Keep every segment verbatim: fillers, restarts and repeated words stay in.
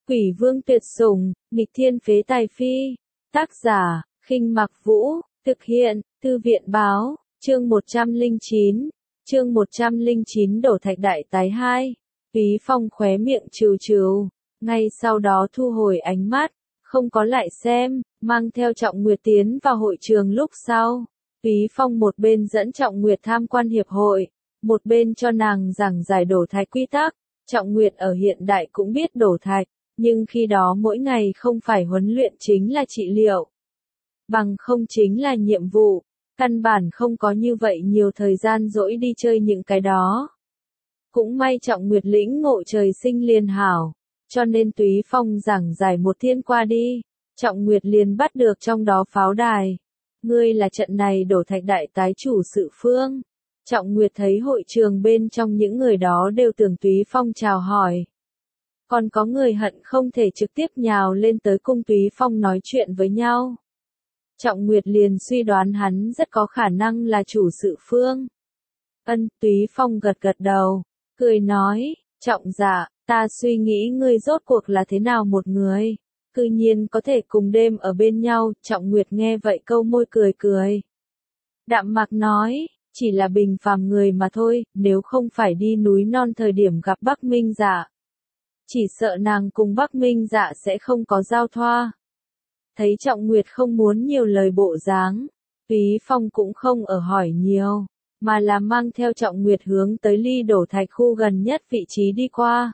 Quỷ vương tuyệt sủng, nghịch thiên phế tài phi. Tác giả, Khinh Mặc Vũ, thực hiện, Thư viện báo, chương một trăm lẻ chín, chương một trăm lẻ chín đổ thạch đại tái hai. Túy Phong khóe miệng trừ trừ, ngay sau đó thu hồi ánh mắt, không có lại xem, mang theo Trọng Nguyệt tiến vào hội trường lúc sau. Túy Phong một bên dẫn Trọng Nguyệt tham quan hiệp hội, một bên cho nàng giảng giải đổ thạch quy tắc. Trọng Nguyệt ở hiện đại cũng biết đổ thạch, nhưng khi đó mỗi ngày không phải huấn luyện chính là trị liệu. Bằng không chính là nhiệm vụ, căn bản không có như vậy nhiều thời gian rỗi đi chơi những cái đó. Cũng may Trọng Nguyệt lĩnh ngộ trời sinh liền hảo, cho nên Túy Phong giảng giải một thiên qua đi, Trọng Nguyệt liền bắt được trong đó pháo đài. Ngươi là trận này đổ thạch đại tái chủ sự phương. Trọng Nguyệt thấy hội trường bên trong những người đó đều tưởng Túy Phong chào hỏi. Còn có người hận không thể trực tiếp nhào lên tới cung Túy Phong nói chuyện với nhau. Trọng Nguyệt liền suy đoán hắn rất có khả năng là chủ sự phương. Ân, Túy Phong gật gật đầu, cười nói, Trọng dạ, ta suy nghĩ ngươi rốt cuộc là thế nào một người, cư nhiên có thể cùng đêm ở bên nhau. Trọng Nguyệt nghe vậy câu môi cười cười. Đạm Mạc nói, chỉ là bình phàm người mà thôi, nếu không phải đi núi non thời điểm gặp Bắc Minh Dạ, chỉ sợ nàng cùng Bắc Minh Dạ sẽ không có giao thoa. Thấy Trọng Nguyệt không muốn nhiều lời bộ dáng, Túy Phong cũng không ở hỏi nhiều, mà là mang theo Trọng Nguyệt hướng tới ly đổ thạch khu gần nhất vị trí đi qua.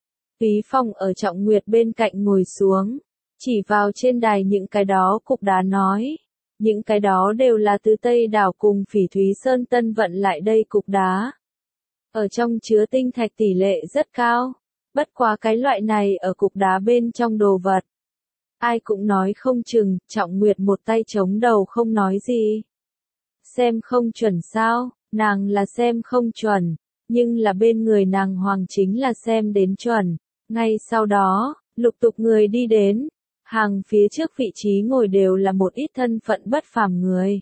Túy Phong ở Trọng Nguyệt bên cạnh ngồi xuống, chỉ vào trên đài những cái đó cục đá nói, những cái đó đều là từ Tây Đảo cùng Phỉ Thúy Sơn Tân vận lại đây cục đá. Ở trong chứa tinh thạch tỷ lệ rất cao, bất quá cái loại này ở cục đá bên trong đồ vật. Ai cũng nói không chừng. Trọng Nguyệt một tay chống đầu không nói gì. Xem không chuẩn sao, nàng là xem không chuẩn, nhưng là bên người nàng hoàng chính là xem đến chuẩn. Ngay sau đó, lục tục người đi đến, hàng phía trước vị trí ngồi đều là một ít thân phận bất phàm người.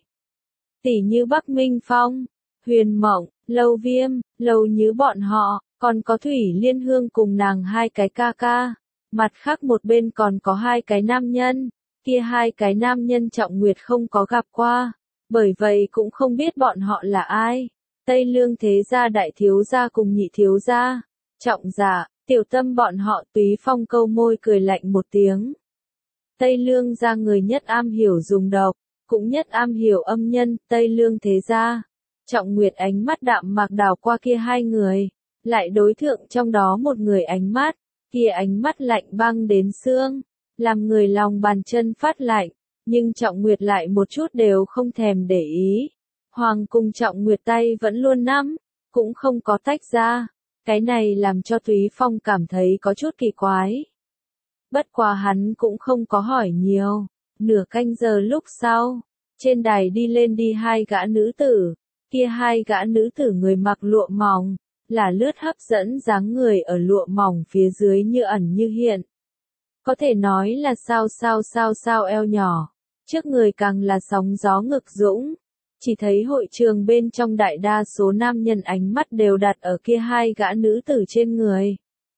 Tỷ như Bắc Minh Phong, Huyền Mộng, Lâu Viêm, Lâu Như bọn họ, còn có Thủy Liên Hương cùng nàng hai cái ca ca. Mặt khác một bên còn có hai cái nam nhân, kia hai cái nam nhân Trọng Nguyệt không có gặp qua, bởi vậy cũng không biết bọn họ là ai. Tây Lương thế gia đại thiếu gia cùng nhị thiếu gia, Trọng dạ, Tiểu Tâm bọn họ. Túy Phong câu môi cười lạnh một tiếng. Tây Lương gia người nhất am hiểu dùng độc, cũng nhất am hiểu âm nhân. Tây Lương thế gia. Trọng Nguyệt ánh mắt đạm mạc đảo qua kia hai người, lại đối thượng trong đó một người ánh mắt. Kia ánh mắt lạnh băng đến xương, làm người lòng bàn chân phát lạnh, nhưng Trọng Nguyệt lại một chút đều không thèm để ý. Hoàng cùng Trọng Nguyệt tay vẫn luôn nắm, cũng không có tách ra. Cái này làm cho Túy Phong cảm thấy có chút kỳ quái. Bất quá hắn cũng không có hỏi nhiều. Nửa canh giờ lúc sau, trên đài đi lên đi hai gã nữ tử. Kia hai gã nữ tử người mặc lụa mỏng, là lướt hấp dẫn dáng người ở lụa mỏng phía dưới như ẩn như hiện. Có thể nói là sao sao sao sao eo nhỏ, trước người càng là sóng gió ngực dũng. Chỉ thấy hội trường bên trong đại đa số nam nhân ánh mắt đều đặt ở kia hai gã nữ tử trên người.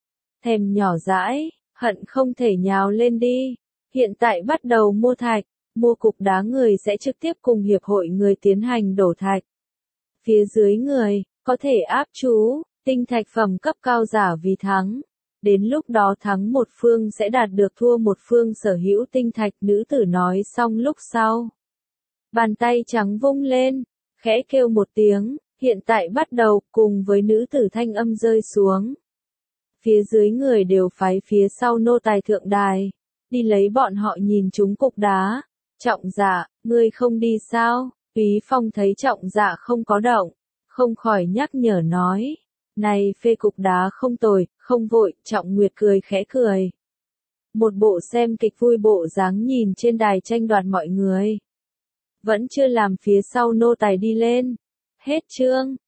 Thèm nhỏ dãi, hận không thể nhào lên đi. Hiện tại bắt đầu mua thạch, mua cục đá người sẽ trực tiếp cùng hiệp hội người tiến hành đổ thạch. Phía dưới người, có thể áp chú, tinh thạch phẩm cấp cao giả vì thắng. Đến lúc đó thắng một phương sẽ đạt được thua một phương sở hữu tinh thạch. Nữ tử nói xong lúc sau, bàn tay trắng vung lên, khẽ kêu một tiếng, hiện tại bắt đầu. Cùng với nữ tử thanh âm rơi xuống, phía dưới người đều phái phía sau nô tài thượng đài, đi lấy bọn họ nhìn chúng cục đá. Trọng dạ, ngươi không đi sao? Túy Phong thấy Trọng dạ không có động, không khỏi nhắc nhở nói, này phê cục đá không tồi, không vội. Trọng Nguyệt cười khẽ cười, một bộ xem kịch vui bộ dáng nhìn trên đài tranh đoạt mọi người. Vẫn chưa làm phía sau nô tài đi lên. Hết chương.